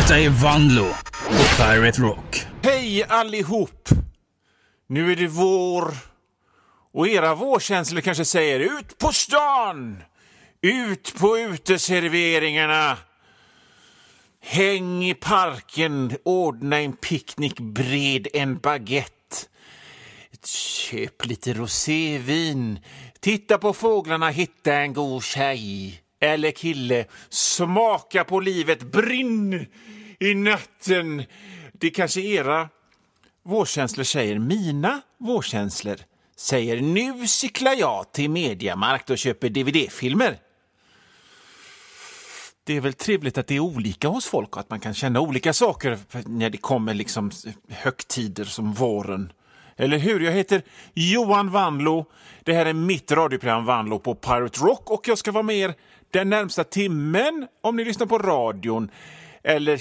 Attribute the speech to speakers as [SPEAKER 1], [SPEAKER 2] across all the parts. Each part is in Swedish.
[SPEAKER 1] Detta är Vanlo på Pirate Rock.
[SPEAKER 2] Hej allihop! Nu är det vår. Och era vårkänslor kanske säger ut på stan! Ut på uteserveringarna! Häng i parken, ordna en picknick, bred en baguette. Köp lite rosévin. Titta på fåglarna, hitta en god tjej. Eller kille, smaka på livet, brinn i natten. Det kanske era vårkänslor säger. Mina vårkänslor säger nu cyklar jag till Mediamarkt och köper DVD-filmer. Det är väl trevligt att det är olika hos folk och att man kan känna olika saker när det kommer liksom högtider som våren. Eller hur? Jag heter Johan Vanlo. Det här är mitt radioprogram Vanlo på Pirate Rock och jag ska vara med er den närmsta timmen om ni lyssnar på radion. Eller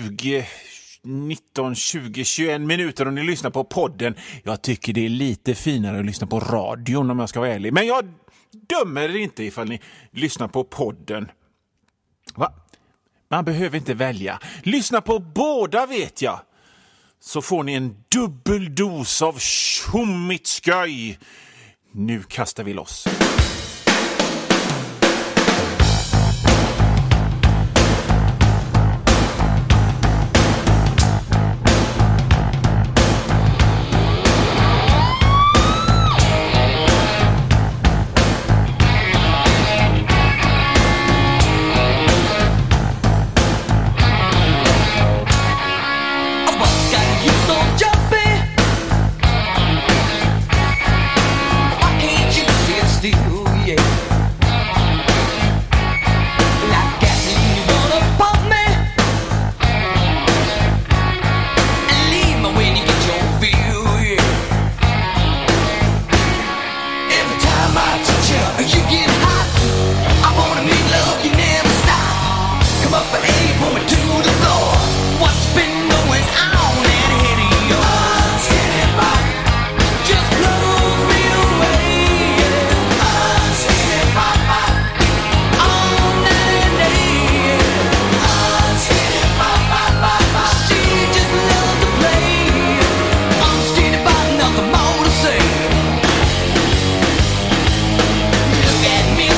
[SPEAKER 2] 21 minuter om ni lyssnar på podden. Jag tycker det är lite finare att lyssna på radion om jag ska vara ärlig. Men jag dömer er inte ifall ni lyssnar på podden. Va? Man behöver inte välja. Lyssna på båda vet jag. Så får ni en dubbel dos av tjommigt skoj. Nu kastar vi loss.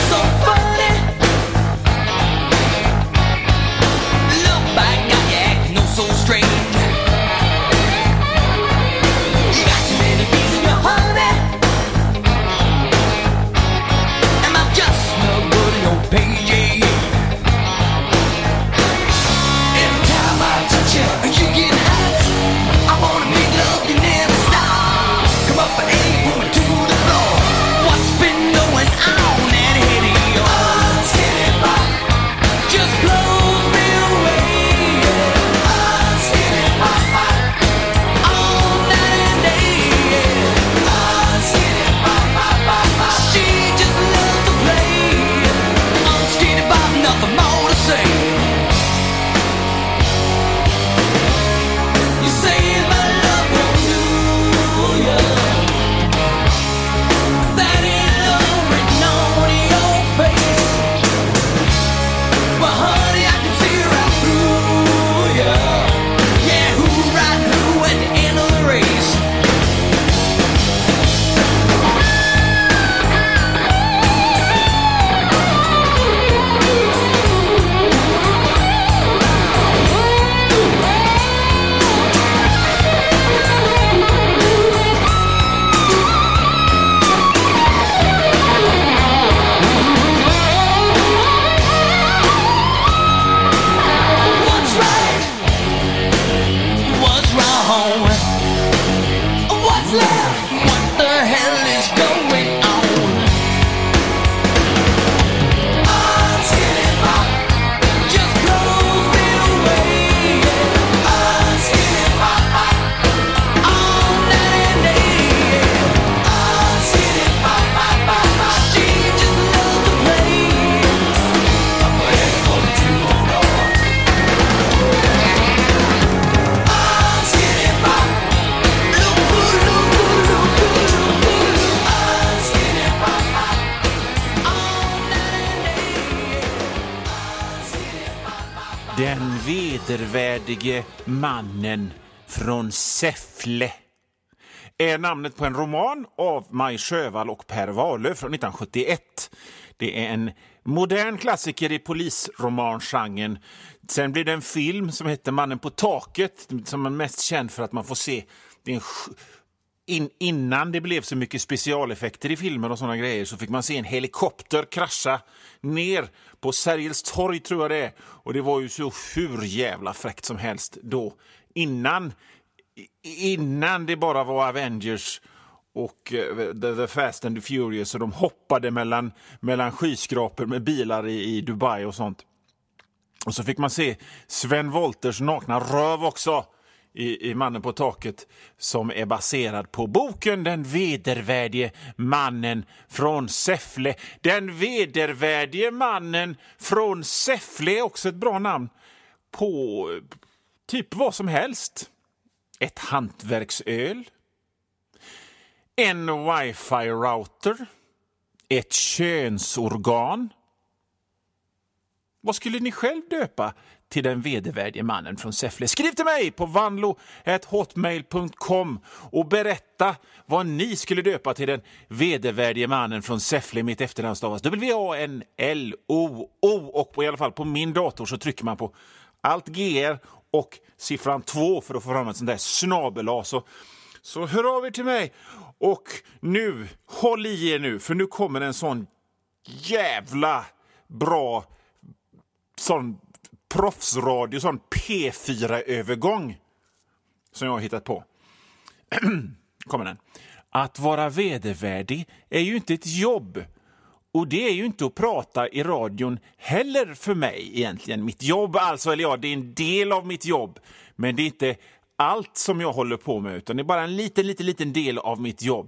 [SPEAKER 3] Look back, got your
[SPEAKER 2] Den vedervärdige mannen från Säffle är namnet på en roman av Maj Sjövall och Per Wahlöö från 1971. Det är en modern klassiker i polisromangenren. Sen blir det en film som heter Mannen på taket, som är mest känd för att man får se det är innan det blev så mycket specialeffekter i filmer och såna grejer, så fick man se en helikopter krascha ner på Sergels torg, tror jag det är. Och det var ju så hur jävla fräckt som helst då. Innan det bara var Avengers och The Fast and the Furious, och de hoppade mellan skyskrapor med bilar i Dubai och sånt. Och så fick man se Sven Wolters nakna röv också i Mannen på taket, som är baserad på boken Den vedervärdige mannen från Säffle. Den vedervärdige mannen från Säffle är också ett bra namn på typ vad som helst. Ett hantverksöl, en wifi-router, ett könsorgan. Vad skulle ni själv döpa till den vedervärdige mannen från Säffle? Skriv till mig på vanlo@hotmail.com och berätta vad ni skulle döpa till den vedervärdige mannen från Säffle. Mitt efternamn stavas WANLOO, och i alla fall på min dator så trycker man på Alt GR och siffran 2 för att få fram ett sånt där snabel-A. Så hör av er till mig. Och nu, håll i er nu, för nu kommer en sån jävla bra sån proffsradio, sån P4-övergång som jag har hittat på. Kommer den. Att vara vedervärdig är ju inte ett jobb. Och det är ju inte att prata i radion heller för mig egentligen. Mitt jobb alltså, eller ja, det är en del av mitt jobb. Men det är inte allt som jag håller på med, utan det är bara en liten del av mitt jobb.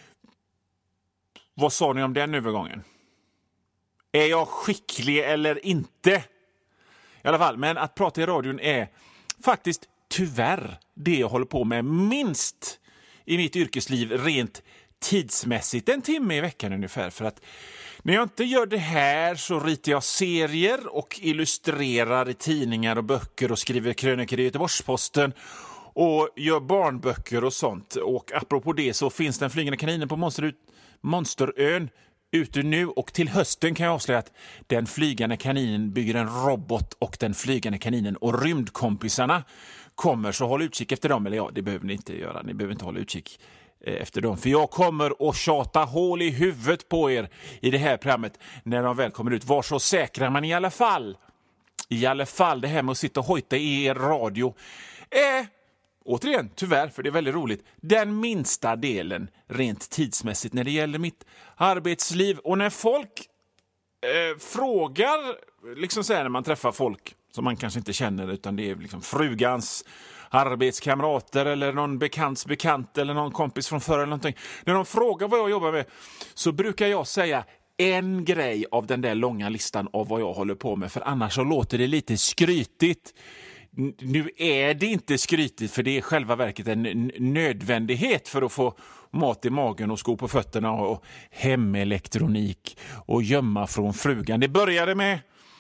[SPEAKER 2] Vad sa ni om den övergången? Är jag skicklig eller inte? I alla fall, men att prata i radion är faktiskt tyvärr det jag håller på med minst i mitt yrkesliv rent tidsmässigt. 1 timme i veckan ungefär, för att när jag inte gör det här så ritar jag serier och illustrerar i tidningar och böcker och skriver krönikor i Göteborgs-Posten och gör barnböcker och sånt. Och apropå det så finns den flygande kaninen på Monsterön ute nu, och till hösten kan jag avslöja att den flygande kaninen bygger en robot, och den flygande kaninen och rymdkompisarna kommer, så håll utkik efter dem. Eller ja, det behöver ni inte göra, ni behöver inte hålla utkik efter dem, för jag kommer att tjata hål i huvudet på er i det här programmet när de väl kommer ut. Var så säkra, men i alla fall det här med att sitta och hojta i er radio återigen, tyvärr, för det är väldigt roligt, den minsta delen rent tidsmässigt när det gäller mitt arbetsliv. Och när folk frågar, liksom så här, när man träffar folk som man kanske inte känner, utan det är liksom frugans arbetskamrater eller någon bekants bekant eller någon kompis från förr eller någonting. När de frågar vad jag jobbar med så brukar jag säga en grej av den där långa listan av vad jag håller på med, för annars så låter det lite skrytigt. Nu är det inte skrytigt, för det är själva verket en nödvändighet för att få mat i magen och sko på fötterna och hemelektronik och gömma från frugan. Det började med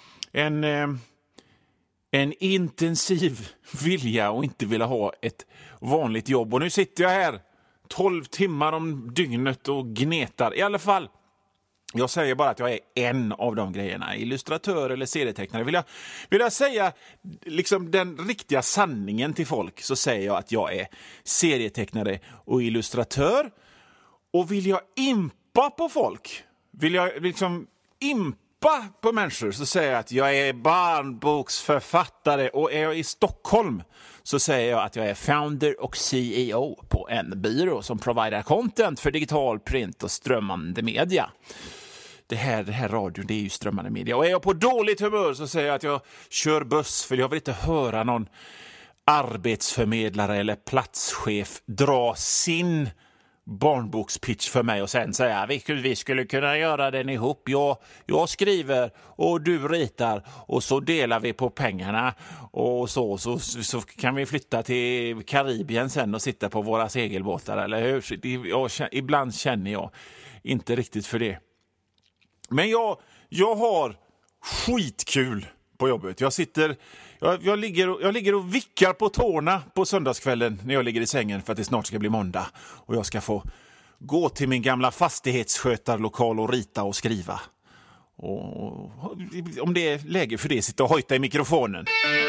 [SPEAKER 2] en intensiv vilja och inte vilja ha ett vanligt jobb. Och nu sitter jag här 12 timmar om dygnet och gnetar. I alla fall, jag säger bara att jag är en av de grejerna. Illustratör eller serietecknare. Vill jag säga liksom den riktiga sanningen till folk, så säger jag att jag är serietecknare och illustratör. Och vill jag impa på folk, vill jag liksom impa på människor, så säger jag att jag är barnboksförfattare. Och är jag i Stockholm så säger jag att jag är founder och CEO på en byrå som provider content för digital, print och strömmande media. Det här radion, det är ju strömmande media. Och är jag på dåligt humör så säger jag att jag kör buss, för jag vill inte höra någon arbetsförmedlare eller platschef dra sin barnbokspitch för mig och sen säga vi skulle kunna göra den ihop. Jag skriver och du ritar och så delar vi på pengarna och så kan vi flytta till Karibien sen och sitta på våra segelbåtar, eller hur? Ibland känner jag inte riktigt för det. Men jag har skitkul på jobbet. Jag Jag ligger och vickar på tårna på söndagskvällen när jag ligger i sängen för att det snart ska bli måndag. Och jag ska få gå till min gamla fastighetsskötarlokal och rita och skriva. Och om det är läge för det, sitta och hojta i mikrofonen.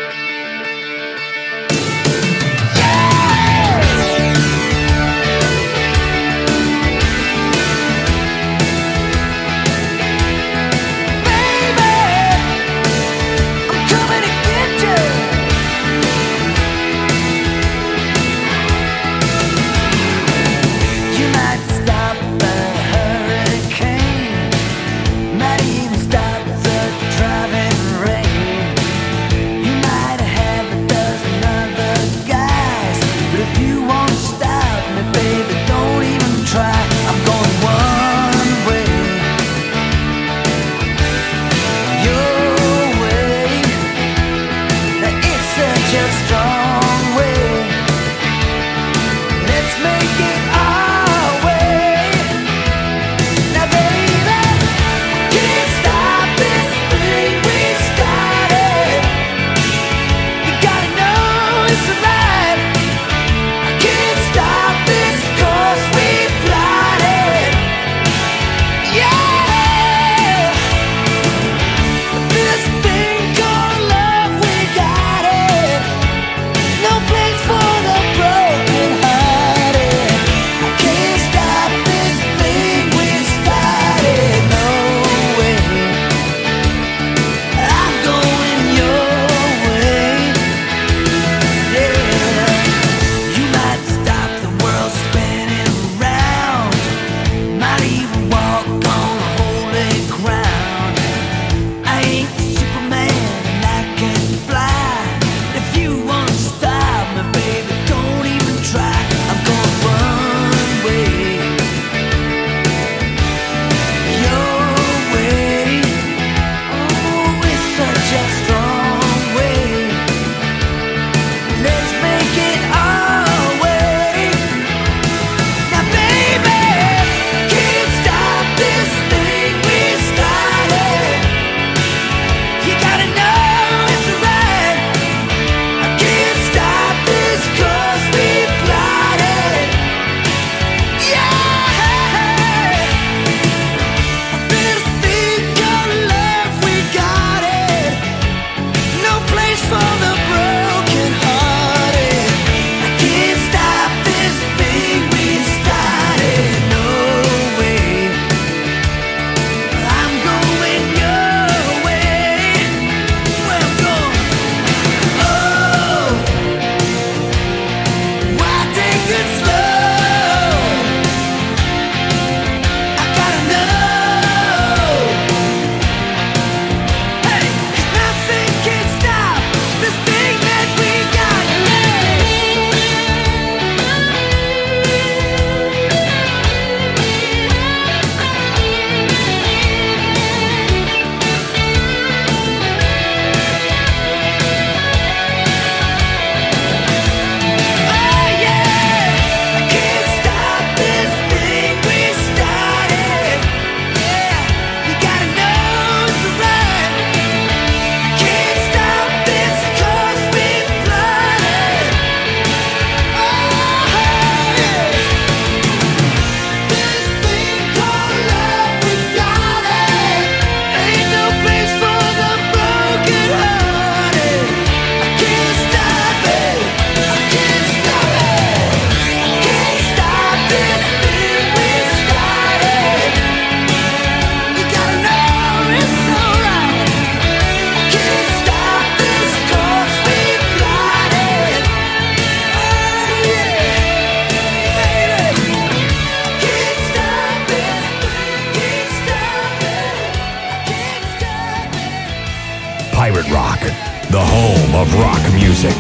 [SPEAKER 3] Pirate Rock, the home of rock music.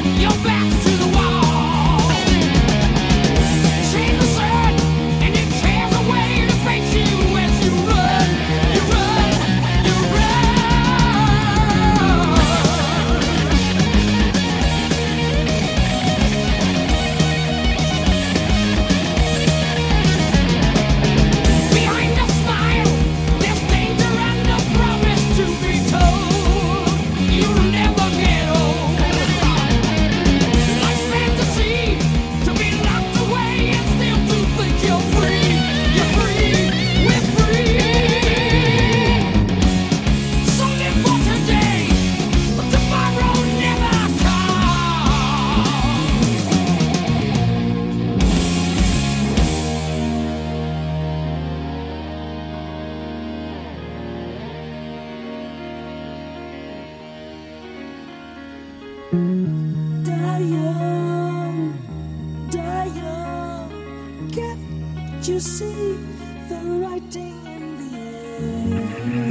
[SPEAKER 4] Change the sun and you change Can't you see the writing in the air?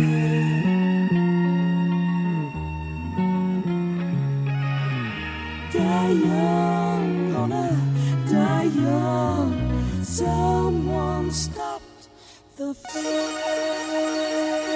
[SPEAKER 4] Die young, gonna die young. Someone stopped the fear.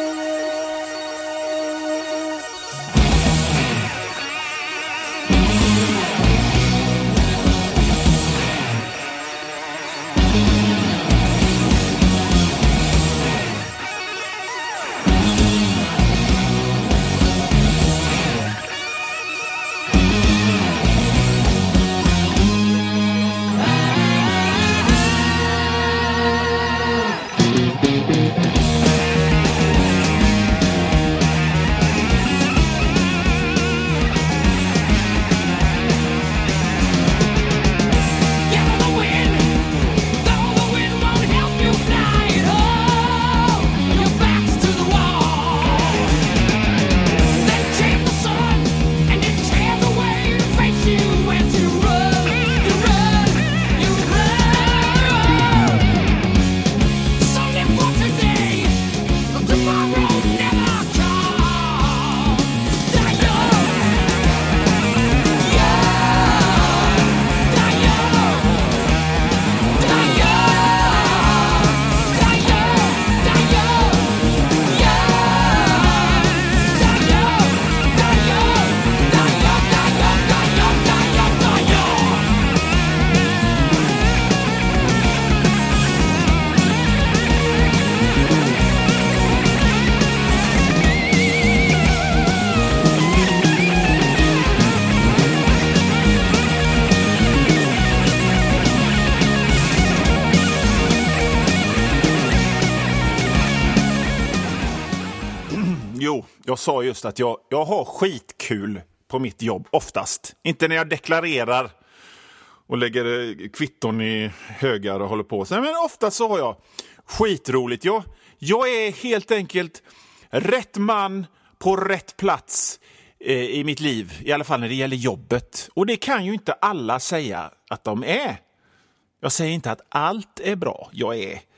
[SPEAKER 2] Jag sa just att jag har skitkul på mitt jobb oftast. Inte när jag deklarerar och lägger kvitton i högar och håller på. Men oftast så har jag skitroligt. Jag är helt enkelt rätt man på rätt plats i mitt liv. I alla fall när det gäller jobbet. Och det kan ju inte alla säga att de är. Jag säger inte att allt är bra. Jag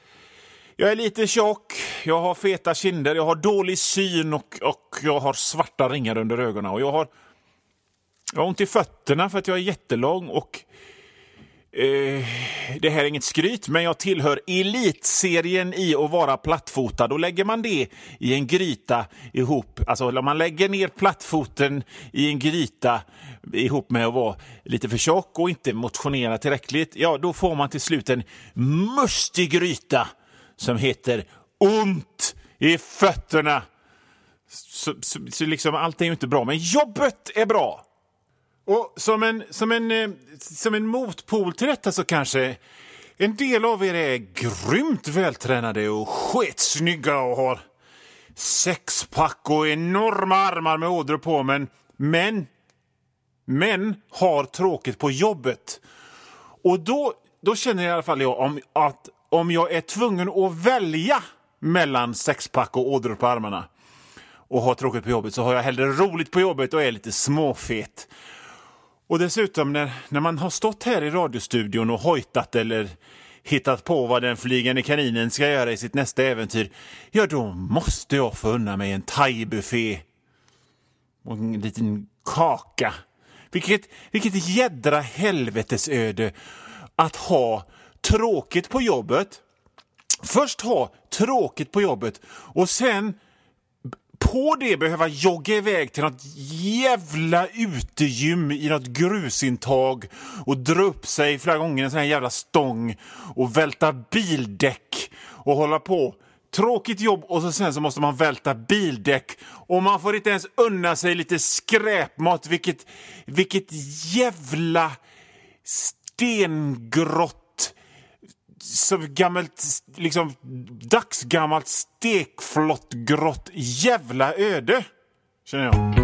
[SPEAKER 2] är lite tjock, jag har feta kinder, jag har dålig syn och jag har svarta ringar under ögonen. Och jag har ont i fötterna för att jag är jättelång och det här är inget skryt, men jag tillhör elitserien i att vara plattfotad. Då lägger man det i en gryta ihop. Alltså när man lägger ner plattfoten i en gryta ihop med att vara lite för tjock och inte motionera tillräckligt, ja då får man till slut en mustig gryta som heter ont i fötterna. Så liksom allt är ju inte bra, men jobbet är bra. Och som en motpol till detta så kanske en del av er är grymt vältränade och sketsnygga och har sexpack och enorma armar med ådror på, men har tråkigt på jobbet. Och då känner jag i alla fall om jag är tvungen att välja mellan sexpack och ådror på armarna och har tråkigt på jobbet, så har jag hellre roligt på jobbet och är lite småfet. Och dessutom när man har stått här i radiostudion och hojtat eller hittat på vad den flygande kaninen ska göra i sitt nästa äventyr, ja då måste jag få unna mig en thai-buffé och en liten kaka. Vilket jädra helvetesöde att ha tråkigt på jobbet. Först ha tråkigt på jobbet och sen på det behöva jogga iväg till något jävla utegym i något grusintag och dra upp sig flera gånger en sån här jävla stång och välta bildäck och hålla på. Tråkigt jobb och sen så måste man välta bildäck och man får inte ens unna sig lite skräpmat. Vilket jävla stengrått, som gammalt, liksom dagsgammalt stekflottgrått jävla öde, känner jag.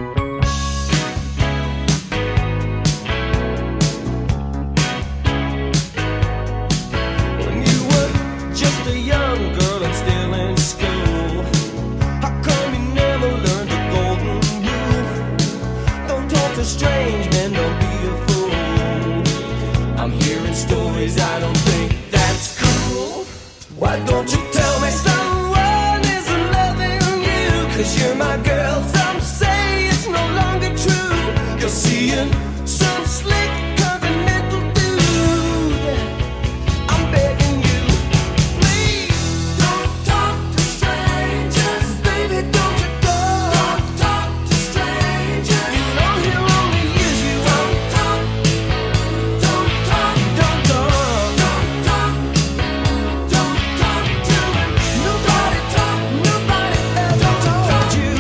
[SPEAKER 4] Strange men, don't be a fool. I'm hearing stories, I don't think that's cool. Why don't you tell me someone isn't loving you? 'Cause you're my girl. Some say it's no longer true. You're seeing some slick continental dude. I'm begging you, please don't talk to strangers. Baby, don't you go. Don't talk to strangers. You know he'll only use you. Don't talk. Don't talk. Don't talk. Don't talk. Don't talk to him. Nobody talk. Nobody ever told you.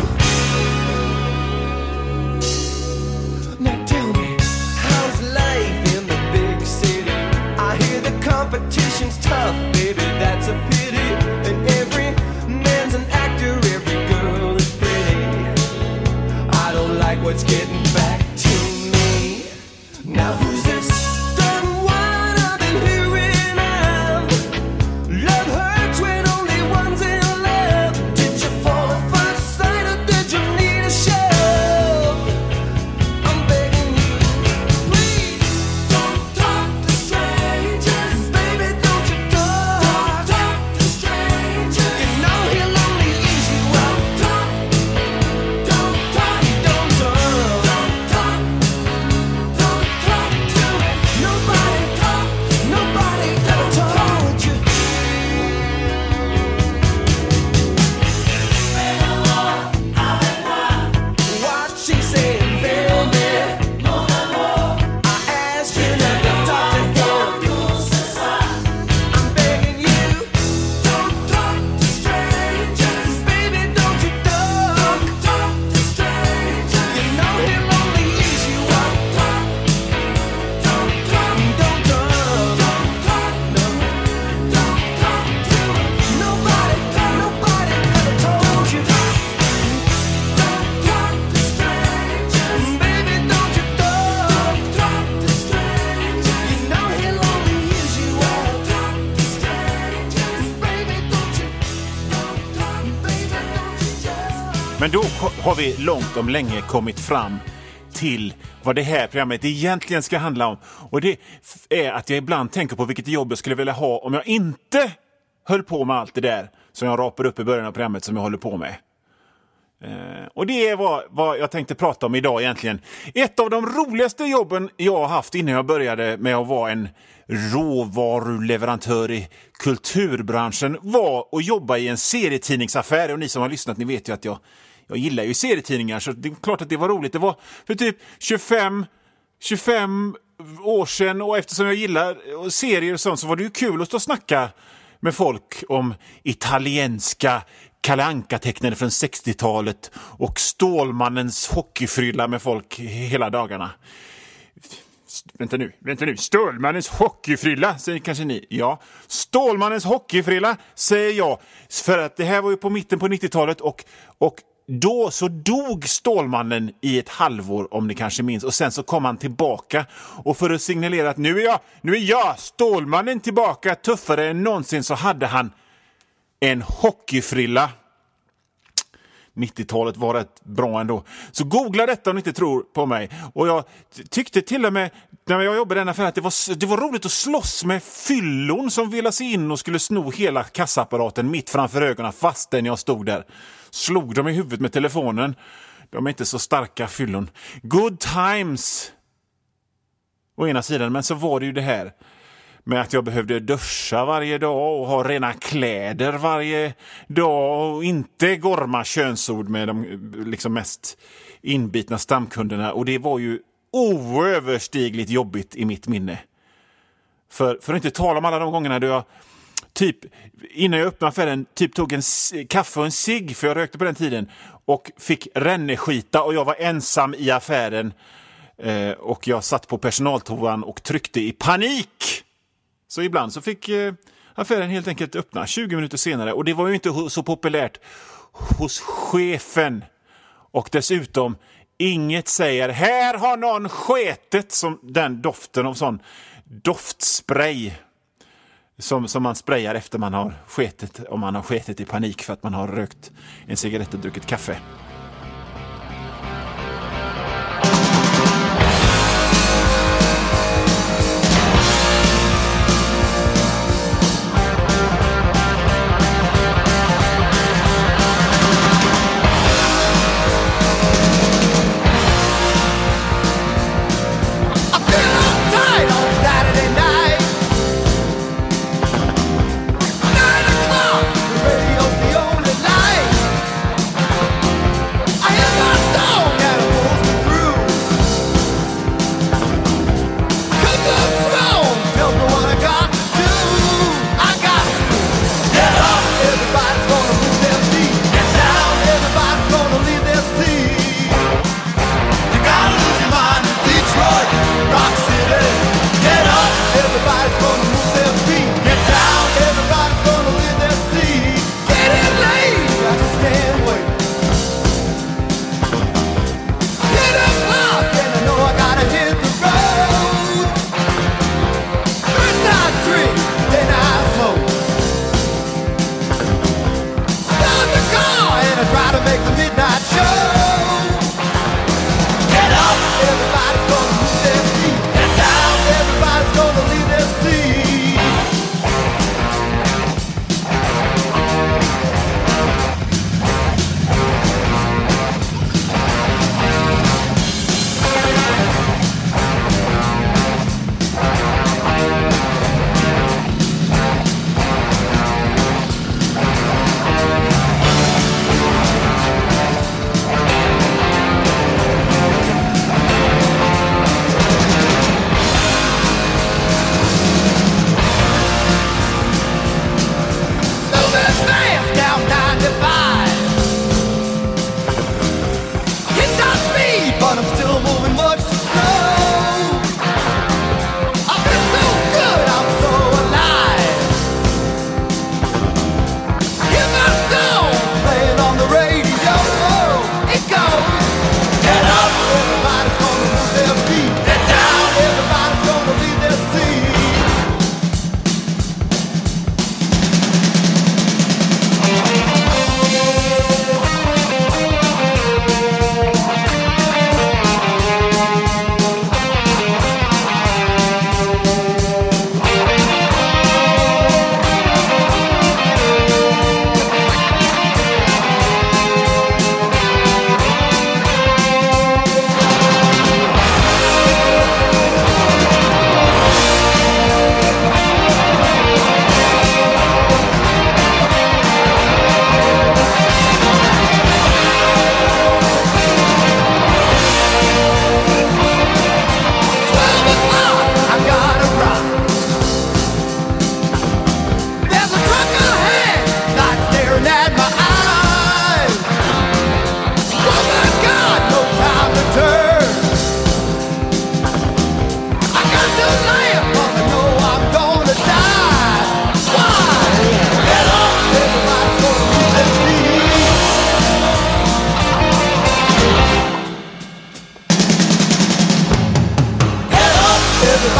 [SPEAKER 4] Now tell me, how's life in the big city? I hear the competition's tough, baby, that's a pity. And every man's an actor, every girl is pretty. I don't like what's getting back to me. Now who's this done one I've been hearing of? Love hurts when only one's in love. Did you fall at first sight or did you need a shove? I'm begging you, please don't talk to strangers. Baby, don't you go. Don't talk to strangers. You know he'll only use you. Don't talk. Don't talk. Don't talk. Don't talk. Don't talk to him. Nobody talk. Nobody ever told you. What she saying, baby? I asked you not to talk to him. I'm begging you, don't talk to strangers. Baby, don't you talk to strangers. You know he'll only use you. Don't talk. Don't talk. Don't talk. Don't talk. No. Don't talk to him. Nobody ever told you. Don't talk to strangers. Baby, don't you talk to strangers. You know he'll only use you. Don't talk to strangers. Baby, don't you talk. Baby, don't you talk.
[SPEAKER 2] Men då har vi långt om länge kommit fram till vad det här programmet egentligen ska handla om. Och det är att jag ibland tänker på vilket jobb jag skulle vilja ha om jag inte höll på med allt det där som jag rapade upp i början av programmet som jag håller på med. Och det är vad jag tänkte prata om idag egentligen. Ett av de roligaste jobben jag har haft innan jag började med att vara en råvaruleverantör i kulturbranschen var att jobba i en serietidningsaffär. Och ni som har lyssnat, ni vet ju att jag gillar ju serietidningar, så det är klart att det var roligt. Det var för typ 25 år sedan, och eftersom jag gillar serier och sånt så var det ju kul att stå och snacka med folk om italienska Kalle Anka-tecknare från 60-talet och Stålmannens hockeyfrilla med folk hela dagarna. Vänta nu. Stålmannens hockeyfrilla, säger kanske ni. Ja, Stålmannens hockeyfrilla, säger jag. För att det här var ju på mitten på 90-talet och då så dog Stålmannen i ett halvår, om ni kanske minns. Och sen så kom han tillbaka. Och för att signalera att nu är jag Stålmannen tillbaka, tuffare än någonsin, så hade han en hockeyfrilla. 90-talet var rätt bra ändå. Så googla detta om ni inte tror på mig. Och jag tyckte till och med när jag jobbade i den affären att det var roligt att slåss med fyllon som ville sig in och skulle sno hela kassaapparaten mitt framför ögonen fastän jag stod där. Slog dem i huvudet med telefonen. De är inte så starka fyllon. Good times å ena sidan, men så var det ju det här med att jag behövde duscha varje dag och ha rena kläder varje dag och inte gorma könsord med de liksom mest inbitna stamkunderna. Och det var ju oöverstigligt jobbigt i mitt minne. För att inte tala om alla de gångerna då jag typ innan jag öppnade affären typ tog en kaffe och en cigg, för jag rökte på den tiden, och fick ränneskita och jag var ensam i affären och jag satt på personaltoan och tryckte i panik. Så ibland så fick affären helt enkelt öppna 20 minuter senare, och det var ju inte så populärt hos chefen. Och dessutom inget säger här har någon sketet, som den doften av sån doftspray som man sprayar efter man har sketet, om man har sketet i panik för att man har rökt en cigarett och druckit kaffe.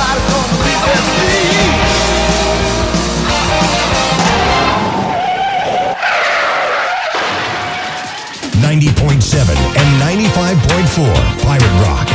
[SPEAKER 4] everybody's gonna leave their feet.
[SPEAKER 3] 90.7 and 95.4 Pirate Rock.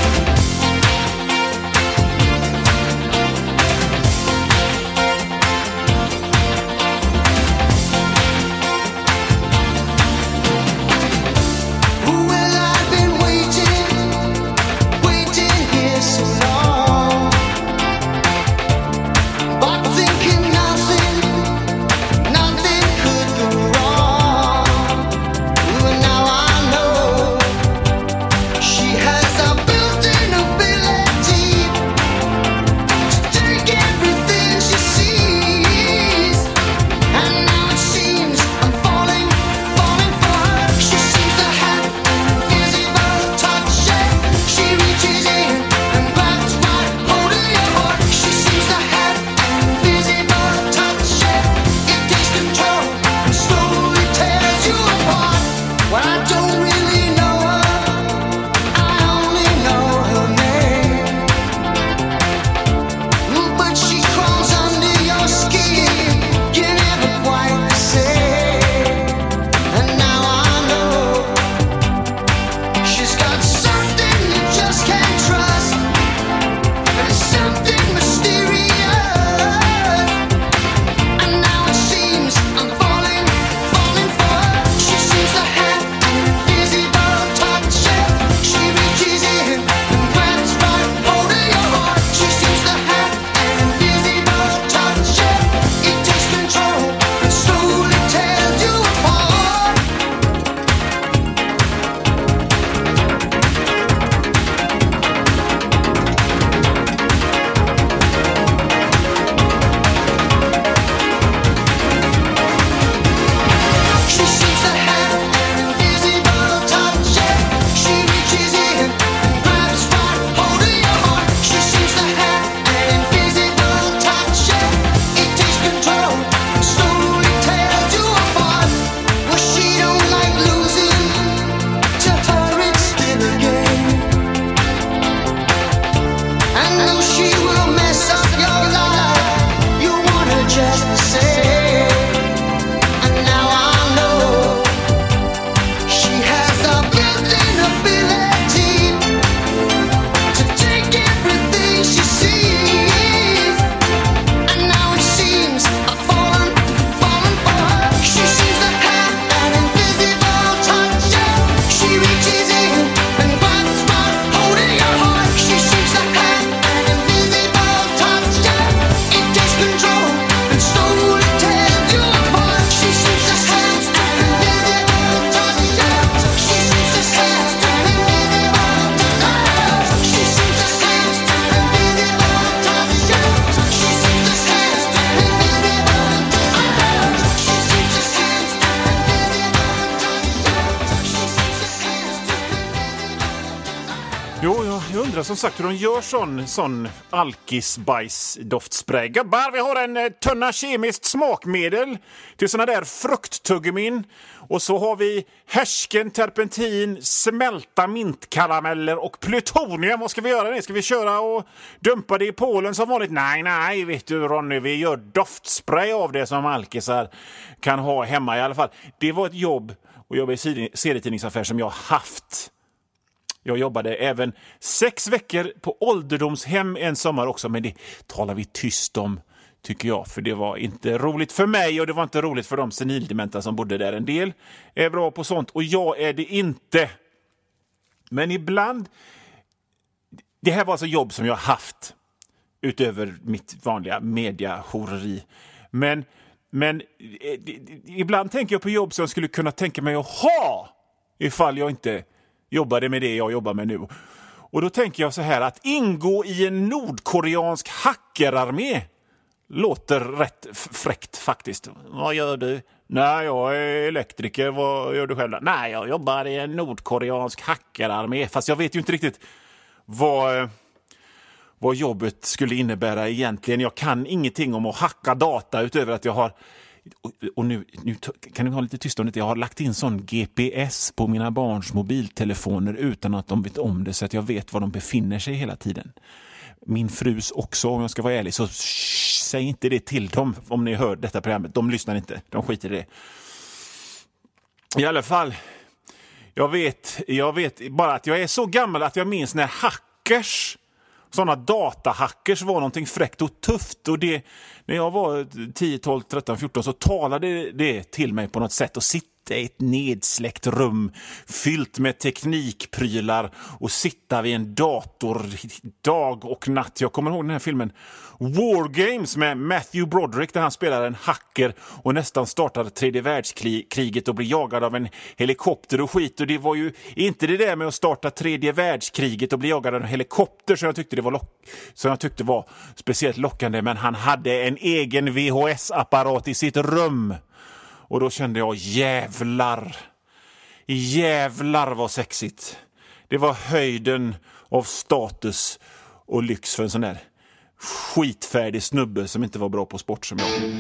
[SPEAKER 2] Som sagt hur de gör sån alkisbajsdoftspray. Gubbar, vi har en tunna kemiskt smakmedel till såna där frukttuggemin. Och så har vi härsken, terpentin, smälta mintkarameller och plutonium. Vad ska vi göra? Ska vi köra och dumpa det i Polen som vanligt? Nej, vet du Ronny, vi gör doftspray av det som alkisar kan ha hemma i alla fall. Det var ett jobb och jobba i serietidningsaffär som jag haft. Jag jobbade även 6 veckor på ålderdomshem en sommar också, men det talar vi tyst om tycker jag, för det var inte roligt för mig och det var inte roligt för de senildementa som bodde där. En del är bra på sånt och jag är det inte. Men ibland, det här var alltså jobb som jag haft utöver mitt vanliga mediahoreri. Men ibland tänker jag på jobb som jag skulle kunna tänka mig att ha ifall jag inte jobbade med det jag jobbar med nu. Och då tänker jag så här, att ingå i en nordkoreansk hackerarmé låter rätt fräckt faktiskt. Vad gör du? Nej, jag är elektriker. Vad gör du själv? Nej, jag jobbar i en nordkoreansk hackerarmé. Fast jag vet ju inte riktigt vad jobbet skulle innebära egentligen. Jag kan ingenting om att hacka data utöver att jag har... Och nu kan ni ha lite tyst om det. Jag har lagt in sån GPS på mina barns mobiltelefoner utan att de vet om det, så att jag vet var de befinner sig hela tiden. min frus också, om jag ska vara ärlig. Så säg inte det till dem om ni hör detta programmet. De lyssnar inte, de skiter i det. I alla fall, jag vet bara att jag är så gammal att jag minns när hackers, sådana datahackers, var någonting fräckt och tufft. Och det, när jag var 10, 12, 13, 14 så talade det till mig på något sätt. Och sitta i ett nedsläckt rum fyllt med teknikprylar och sitta vid en dator dag och natt. Jag kommer ihåg den här filmen War Games med Matthew Broderick där han spelar en hacker och nästan startar tredje världskriget och blir jagad av en helikopter och skit. Och det var ju inte det där med att starta tredje världskriget och bli jagad av en helikopter som jag tyckte var speciellt lockande, men han hade en egen VHS-apparat i sitt rum. Och då kände jag, jävlar vad sexigt. Det var höjden av status och lyx för en sån där skitfärdig snubbe som inte var bra på sport som jag.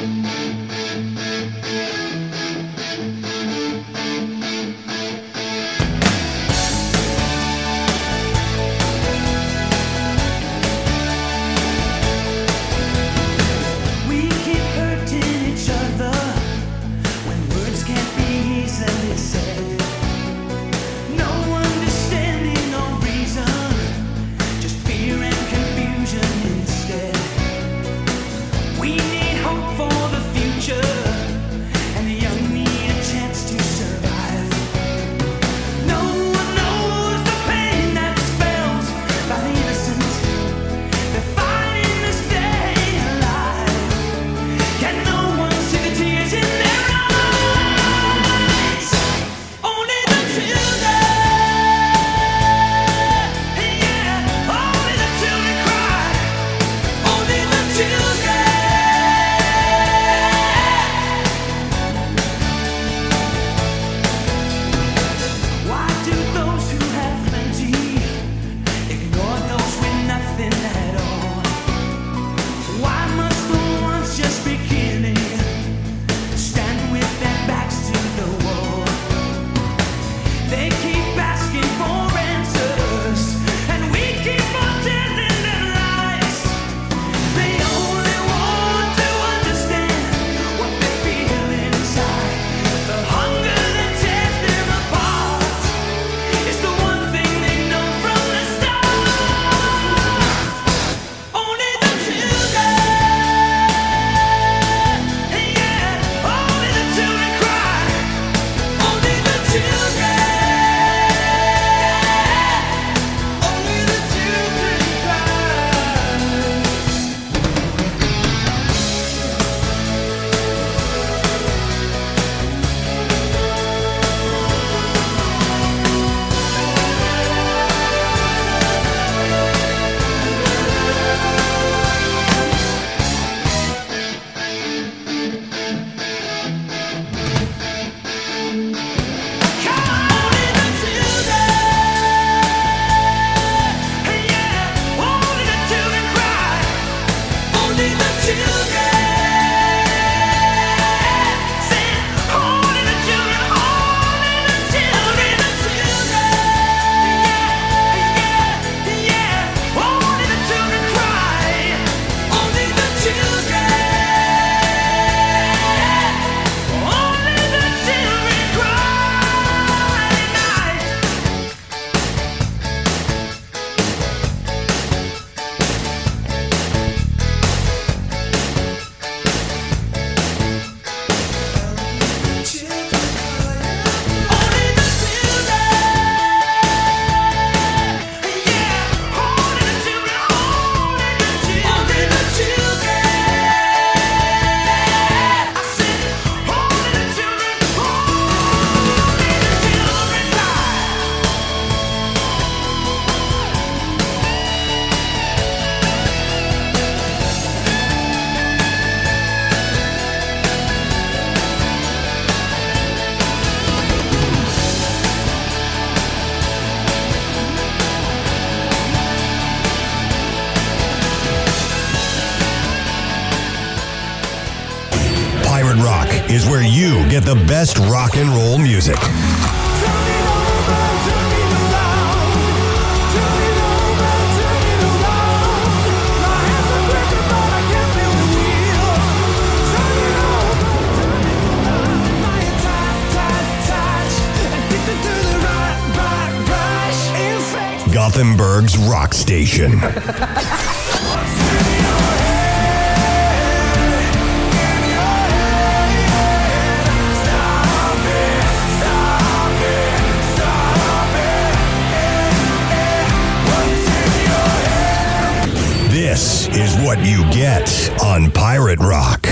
[SPEAKER 3] is where you get the best rock and roll music. Gothenburg's rock station. This is what you get on Pirate Rock.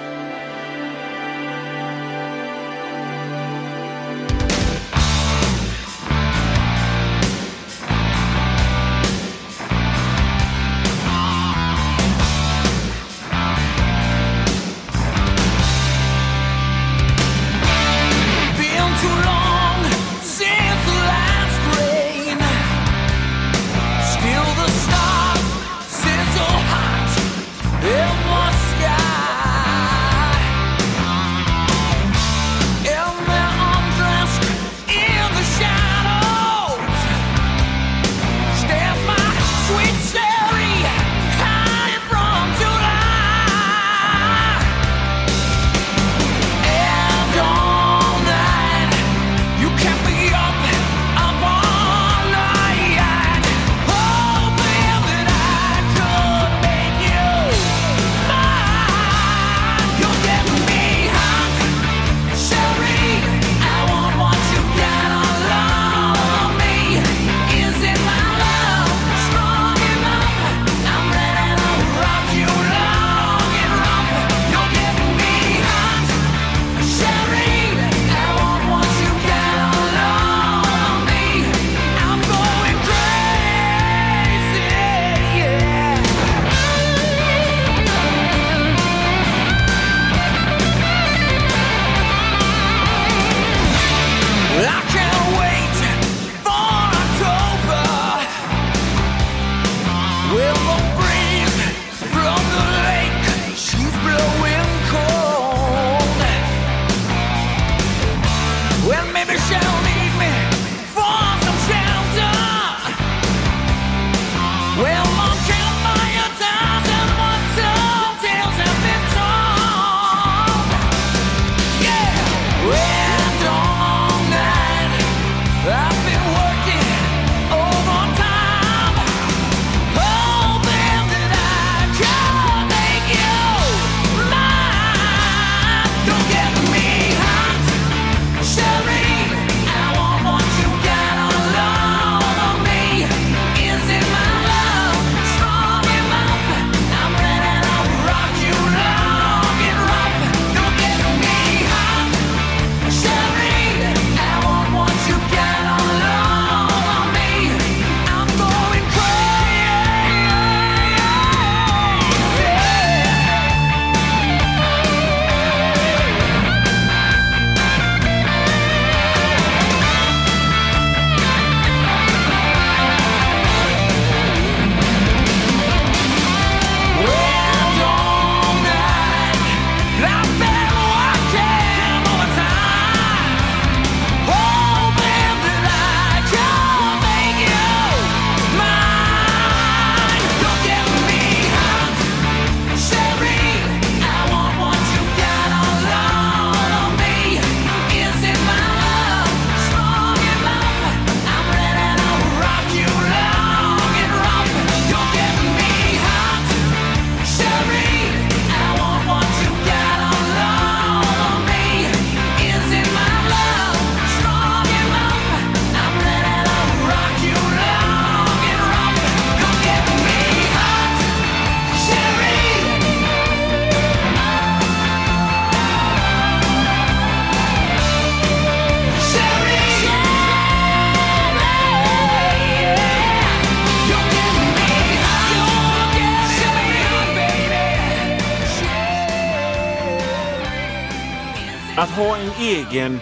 [SPEAKER 2] Att ha en egen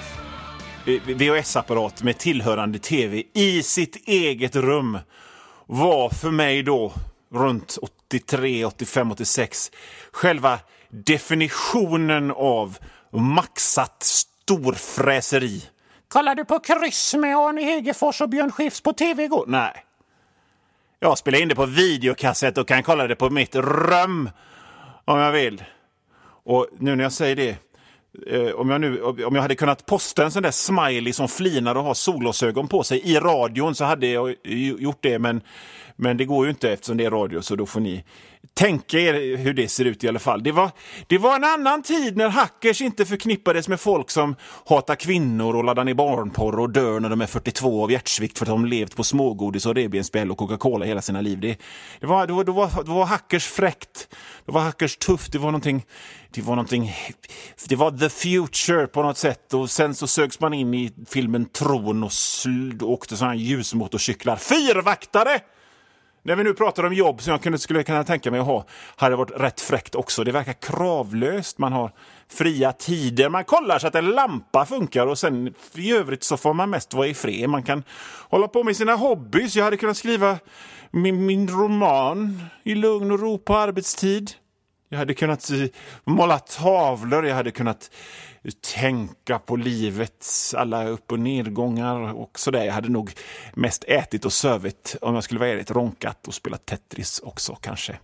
[SPEAKER 2] VHS-apparat med tillhörande tv i sitt eget rum var för mig då runt 83, 85, 86 själva definitionen av maxat storfräseri. Kollar du på Kryss med Arne Hegerfors och Björn Skifs på tv igår? Nej. Jag spelar in det på videokassett och kan kolla det på mitt rum om jag vill. Och nu när jag säger det Om jag hade kunnat posta en sån där smiley som flinar och har solglasögon på sig i radion så hade jag gjort det, men det går ju inte eftersom det är radio, så då får ni tänka er hur det ser ut i alla fall. Det var en annan tid när hackers inte förknippades med folk som hatar kvinnor och laddar ner barnporr och dör när de är 42 av hjärtsvikt för att de levt på smågodis och revbensspel och Coca-Cola hela sina liv. Det var hackers fräckt. Det var hackers tufft. Det var the future på något sätt. Och sen så sögs man in i filmen Tron och åkte sådana här ljusmotorcyklar. Fyrvaktare! När vi nu pratar om jobb som jag skulle kunna tänka mig att ha, hade varit rätt fräckt också. Det verkar kravlöst. Man har fria tider. Man kollar så att en lampa funkar och sen i övrigt så får man mest vara i fred. Man kan hålla på med sina hobbys. Jag hade kunnat skriva min roman i lugn och ro på arbetstid. Jag hade kunnat måla tavlor. Jag hade kunnat tänka på livets alla upp- och nedgångar och sådär. Jag hade nog mest ätit och sövit, om jag skulle vara ärligt, ronkat och spelat Tetris också kanske.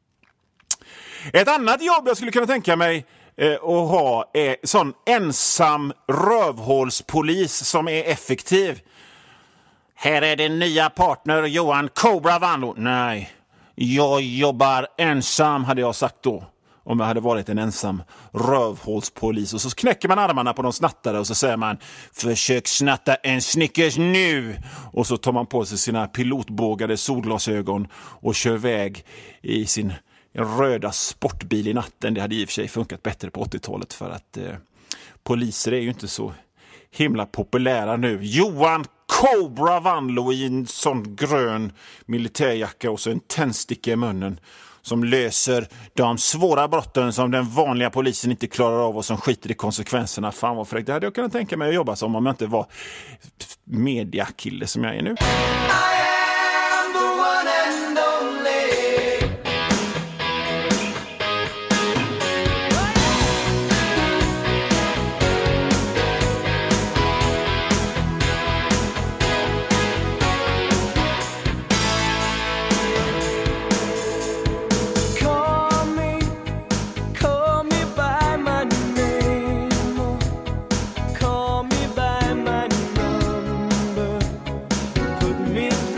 [SPEAKER 2] Ett annat jobb jag skulle kunna tänka mig att ha är sån ensam rövhålspolis som är effektiv. Här är din nya partner Johan Cobra Vanlo. Nej, jag jobbar ensam, hade jag sagt då. Om jag hade varit en ensam rövhålspolis. Och så knäcker man armarna på de snattare och så säger man: försök snatta en Snickers nu! Och så tar man på sig sina pilotbågade solglasögon och kör iväg i sin röda sportbil i natten. Det hade i och för sig funkat bättre på 80-talet för att poliser är ju inte så himla populära nu. Johan Cobra Vanlo i en sån grön militärjacka och så en tändsticka i munnen, som löser de svåra brotten som den vanliga polisen inte klarar av och som skiter i konsekvenserna. Fan vad fräckt. Det hade jag kunnat tänka mig att jobba som om jag inte var mediakille som jag är nu.
[SPEAKER 4] Me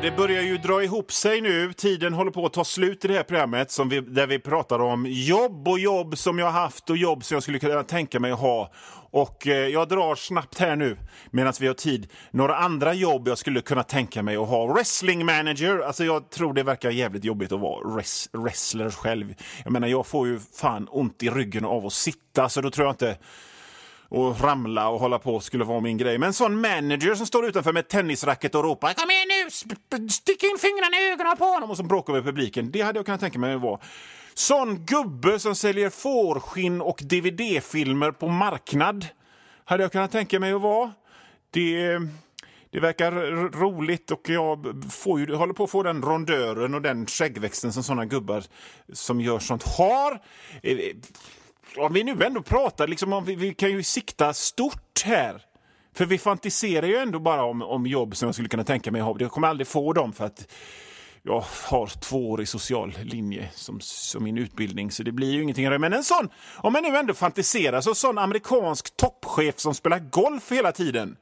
[SPEAKER 2] det börjar ju dra ihop sig nu. Tiden håller på att ta slut i det här programmet där vi pratar om jobb och jobb som jag har haft och jobb som jag skulle kunna tänka mig att ha. Och jag drar snabbt här nu, medan vi har tid, några andra jobb jag skulle kunna tänka mig att ha. Wrestling manager, alltså jag tror det verkar jävligt jobbigt att vara wrestler själv. Jag menar, jag får ju fan ont i ryggen av att sitta, så då tror jag inte och ramla och hålla på skulle vara min grej. Men en sån manager som står utanför med tennisracket och ropar kom igen nu, stick in fingrarna i ögonen på honom och som bråkar med publiken, det hade jag kunnat tänka mig att vara. Sån gubbe som säljer fårskinn och DVD-filmer på marknad hade jag kunnat tänka mig att vara. Det verkar roligt och jag håller på att få den rondören och den skäggväxten som såna gubbar som gör sånt har. Om vi nu ändå pratar, liksom, vi kan ju sikta stort här. För vi fantiserar ju ändå bara om jobb som jag skulle kunna tänka mig att ha. Jag kommer aldrig få dem för att jag har 2 år i social linje som min utbildning. Så det blir ju ingenting. Men en sån, om man nu ändå fantiserar, så sån amerikansk toppchef som spelar golf hela tiden.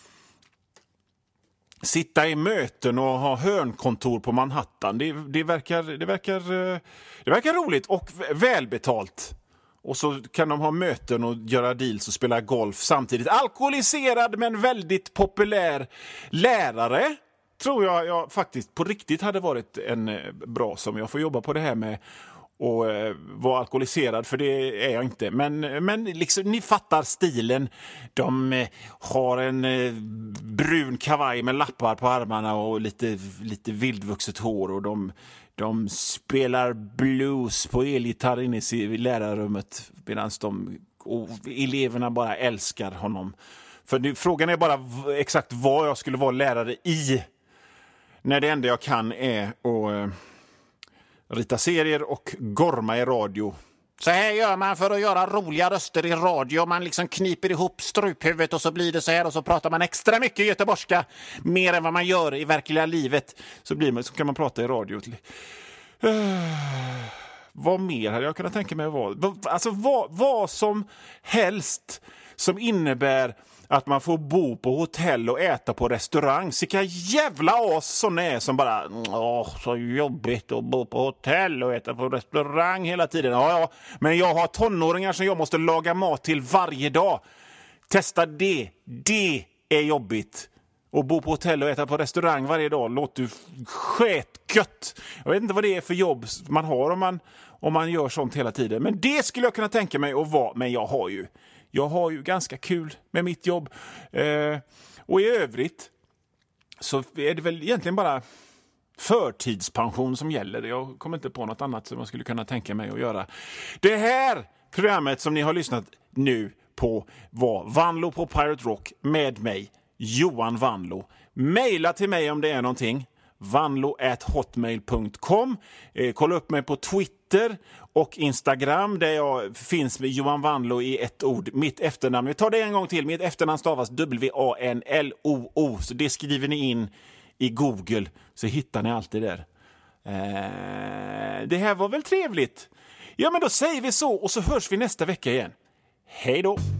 [SPEAKER 2] Sitta i möten och ha hörnkontor på Manhattan. Det verkar roligt och välbetalt. Och så kan de ha möten och göra deals och spela golf samtidigt. Alkoholiserad men väldigt populär lärare tror jag faktiskt på riktigt hade varit en bra som jag får jobba på det här med och vara alkoholiserad, för det är jag inte. Men liksom, ni fattar stilen. De har en brun kavaj med lappar på armarna och lite vildvuxet hår och de spelar blues på elgitarr inne i lärarrummet medan eleverna bara älskar honom. För frågan är bara exakt vad jag skulle vara lärare i. När det enda jag kan är att rita serier och gorma i radio. Så här gör man för att göra roliga röster i radio. Man liksom kniper ihop struphuvudet och så blir det så här. Och så pratar man extra mycket göteborgska. Mer än vad man gör i verkliga livet. Så kan man prata i radio. Vad mer hade jag kunnat tänka mig att vara? Alltså vad som helst som innebär att man får bo på hotell och äta på restaurang. Vilka jävla as som är som bara så jobbigt att bo på hotell och äta på restaurang hela tiden. Ja, men jag har tonåringar som jag måste laga mat till varje dag. Testa det. Det är jobbigt. Och bo på hotell och äta på restaurang varje dag låter sketgött. Jag vet inte vad det är för jobb man har om man gör sånt hela tiden. Men det skulle jag kunna tänka mig att vara. Men jag har ju ganska kul med mitt jobb. Och i övrigt så är det väl egentligen bara förtidspension som gäller. Jag kommer inte på något annat som jag skulle kunna tänka mig att göra. Det här programmet som ni har lyssnat nu på var Vanlo på Pirate Rock med mig, Johan Vanlo. Maila till mig om det är någonting. vanlo@hotmail.com. Kolla upp mig på Twitter och Instagram där jag finns med Johan Vanlo i ett ord. Mitt efternamn, vi tar det en gång till. Mitt efternamn stavas W-A-N-L-O-O. Så det skriver ni in i Google så hittar ni alltid där. Det här var väl trevligt? Ja, men då säger vi så och så hörs vi nästa vecka igen. Hej då!